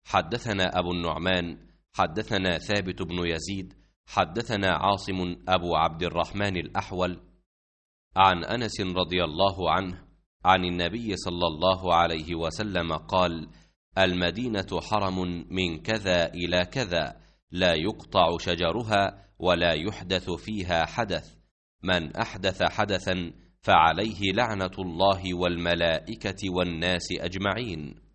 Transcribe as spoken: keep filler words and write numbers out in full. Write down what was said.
حدثنا أبو النعمان حدثنا ثابت بن يزيد حدثنا عاصم أبو عبد الرحمن الأحول عن أنس رضي الله عنه عن النبي صلى الله عليه وسلم قال: المدينة حرم من كذا إلى كذا، لا يقطع شجرها ولا يحدث فيها حدث، من أحدث حدثا فعليه لعنة الله والملائكة والناس أجمعين.